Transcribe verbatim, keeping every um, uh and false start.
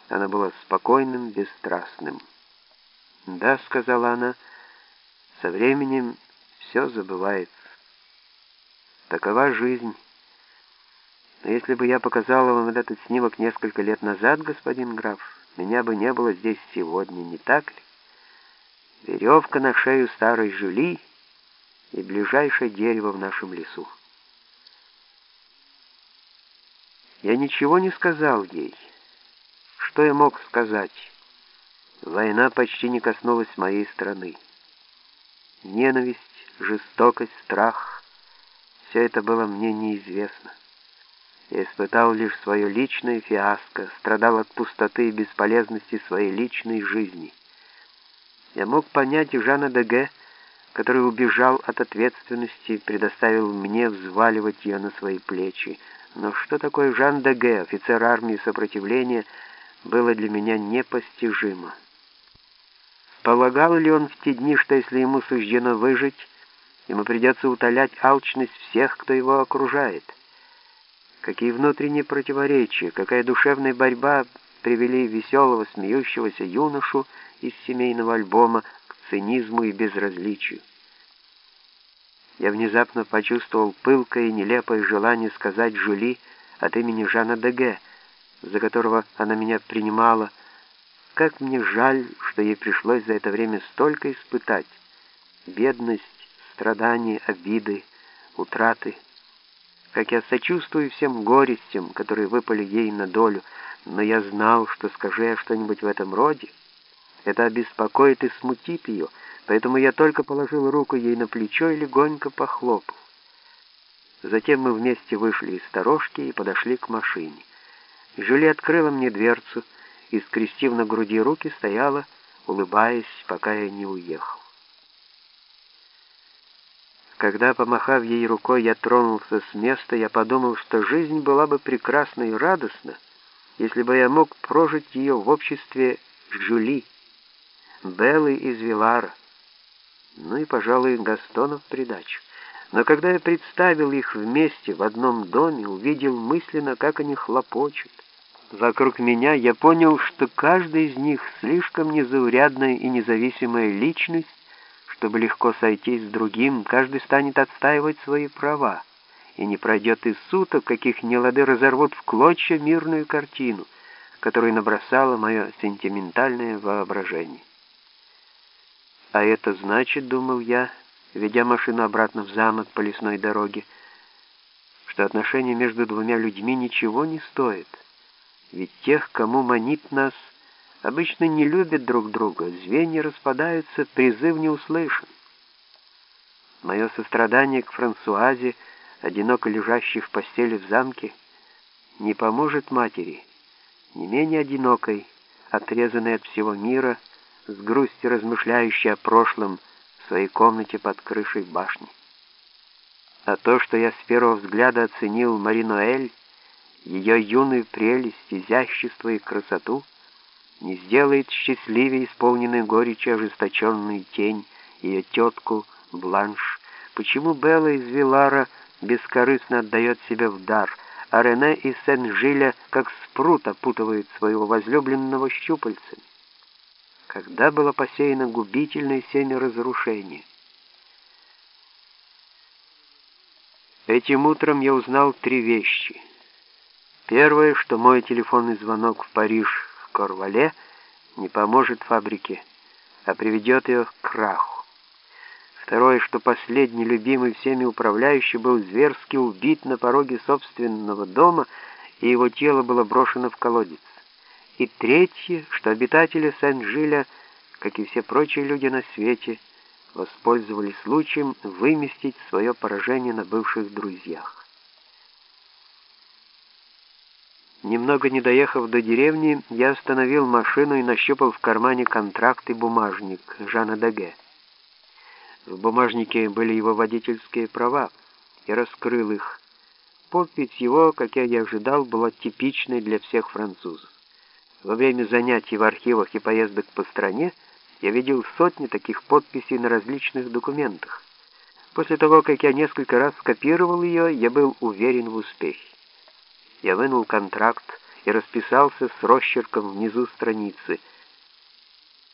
Оно было спокойным, бесстрастным. «Да», — сказала она, — «со временем все забывается. Такова жизнь. Но если бы я показала вам этот снимок несколько лет назад, господин граф, меня бы не было здесь сегодня, не так ли? Веревка на шею старой Жюли и ближайшее дерево в нашем лесу». Я ничего не сказал ей. Что я мог сказать? Война почти не коснулась моей страны. Ненависть, жестокость, страх — все это было мне неизвестно. Я испытал лишь свое личное фиаско, страдал от пустоты и бесполезности своей личной жизни. Я мог понять Жана Деге, который убежал от ответственности и предоставил мне взваливать ее на свои плечи. Но что такое Жан Деге, офицер армии сопротивления, было для меня непостижимо. Полагал ли он в те дни, что если ему суждено выжить, ему придется утолять алчность всех, кто его окружает? Какие внутренние противоречия, какая душевная борьба привели веселого, смеющегося юношу из семейного альбома к цинизму и безразличию. Я внезапно почувствовал пылкое и нелепое желание сказать Жюли от имени Жана Деге, за которого она меня принимала, как мне жаль, что ей пришлось за это время столько испытать: бедность, страдания, обиды, утраты. Как я сочувствую всем горестям, которые выпали ей на долю, но я знал, что, скажи я что-нибудь в этом роде, это обеспокоит и смутит ее, поэтому я только положил руку ей на плечо и легонько похлопал. Затем мы вместе вышли из сторожки и подошли к машине. Жюли открыла мне дверцу и, скрестив на груди руки, стояла, улыбаясь, пока я не уехал. Когда, помахав ей рукой, я тронулся с места, я подумал, что жизнь была бы прекрасна и радостна, если бы я мог прожить ее в обществе Жюли, Беллы из Вилара, ну и, пожалуй, Гастона в придачу. Но когда я представил их вместе в одном доме, увидел мысленно, как они хлопочут вокруг меня, я понял, что каждый из них слишком незаурядная и независимая личность, чтобы легко сойтись с другим. Каждый станет отстаивать свои права, и не пройдет и суток, каких нелады разорвут в клочья мирную картину, которую набросало мое сентиментальное воображение. А это значит, думал я, ведя машину обратно в замок по лесной дороге, что отношения между двумя людьми ничего не стоят, ведь тех, кому манит нас, обычно не любят друг друга, звенья распадаются, призыв не услышан. Мое сострадание к Франсуазе, одиноко лежащей в постели в замке, не поможет матери, не менее одинокой, отрезанной от всего мира, с грустью размышляющей о прошлом в своей комнате под крышей башни. А то, что я с первого взгляда оценил Мари-Ноэль, ее юную прелесть, изящество и красоту, не сделает счастливее исполненной горечи ожесточенную тень, ее тетку Бланш. Почему Белла из Вилара бескорыстно отдает себя в дар, а Рене из Сен-Жиля как спрут опутывает своего возлюбленного щупальцами? Когда было посеяно губительное семя разрушения? Этим утром я узнал три вещи. Первое, что мой телефонный звонок в Париж в Корвале не поможет фабрике, а приведет ее к краху. Второе, что последний любимый всеми управляющий был зверски убит на пороге собственного дома, и его тело было брошено в колодец. И третье, что обитатели Сен-Жиля, как и все прочие люди на свете, воспользовались случаем выместить свое поражение на бывших друзьях. Немного не доехав до деревни, я остановил машину и нащупал в кармане контракт и бумажник Жана Деге. В бумажнике были его водительские права. Я раскрыл их. Подпись его, как я и ожидал, была типичной для всех французов. Во время занятий в архивах и поездок по стране я видел сотни таких подписей на различных документах. После того, как я несколько раз скопировал ее, я был уверен в успехе. Я вынул контракт и расписался с росчерком внизу страницы.